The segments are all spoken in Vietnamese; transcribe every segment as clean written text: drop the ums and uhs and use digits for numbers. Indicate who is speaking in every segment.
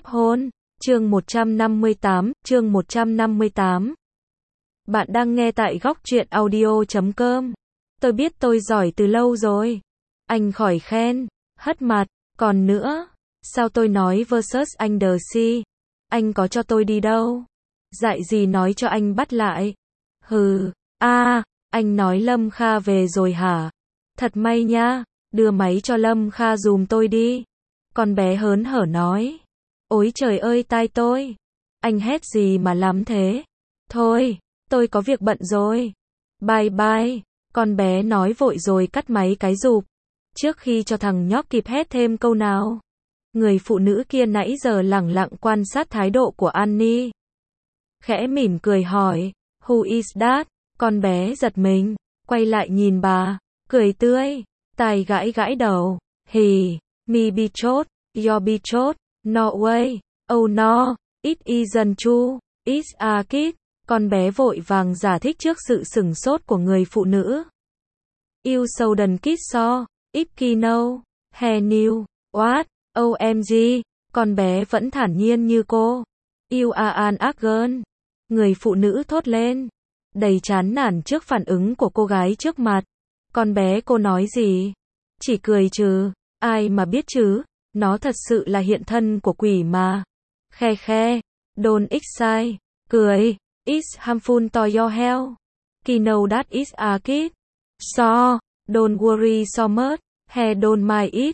Speaker 1: hôn, chương 158. Bạn đang nghe tại góc truyện audio.com. Tôi biết tôi giỏi từ lâu rồi. Anh khỏi khen, hất mặt, còn nữa, sao tôi nói versus anh đờ si. Anh có cho tôi đi đâu. Dạy gì nói cho anh bắt lại. Hừ, anh nói Lâm Kha về rồi hả? Thật may nha, đưa máy cho Lâm Kha giùm tôi đi. Con bé hớn hở nói. Ôi trời ơi tai tôi. Anh hét gì mà lắm thế? Thôi, tôi có việc bận rồi. Bye bye. Con bé nói vội rồi cắt máy cái rụp. Trước khi cho thằng nhóc kịp hét thêm câu nào, người phụ nữ kia nãy giờ lẳng lặng quan sát thái độ của Annie. Khẽ mỉm cười hỏi, Who is that? Con bé giật mình, quay lại nhìn bà, cười tươi, tài gãi gãi đầu. Me betrothed, your betrothed, no way, oh no, it isn't true, it's a kid. Con bé vội vàng giải thích trước sự sửng sốt của người phụ nữ. You shouldn't kiss so, if no, he knew, what, OMG, con bé vẫn thản nhiên như cô. You are an ác girl. Người phụ nữ thốt lên, đầy chán nản trước phản ứng của cô gái trước mặt. Con bé cô nói gì? Chỉ cười chứ, ai mà biết chứ, nó thật sự là hiện thân của quỷ mà. Khe, don't excite, cười, it's harmful to your health. Know that is a kid. So, don't worry so much, he don't mind it,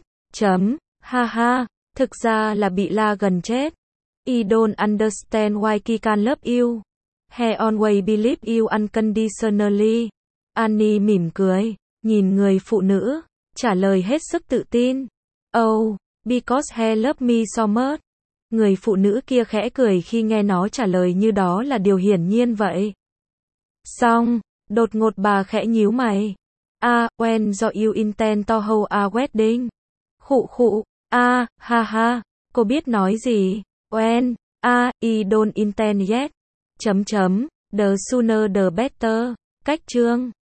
Speaker 1: ha, thực ra là bị la gần chết. I don't understand why he can love you. He always believe you unconditionally. Annie mỉm cười, nhìn người phụ nữ, trả lời hết sức tự tin. Oh, because he love me so much. Người phụ nữ kia khẽ cười khi nghe nó trả lời như đó là điều hiển nhiên vậy. Xong, đột ngột bà khẽ nhíu mày. When do you intend to hold a wedding? Khụ, ha, cô biết nói gì? When, I don't intend yet. The sooner the better. Cách chương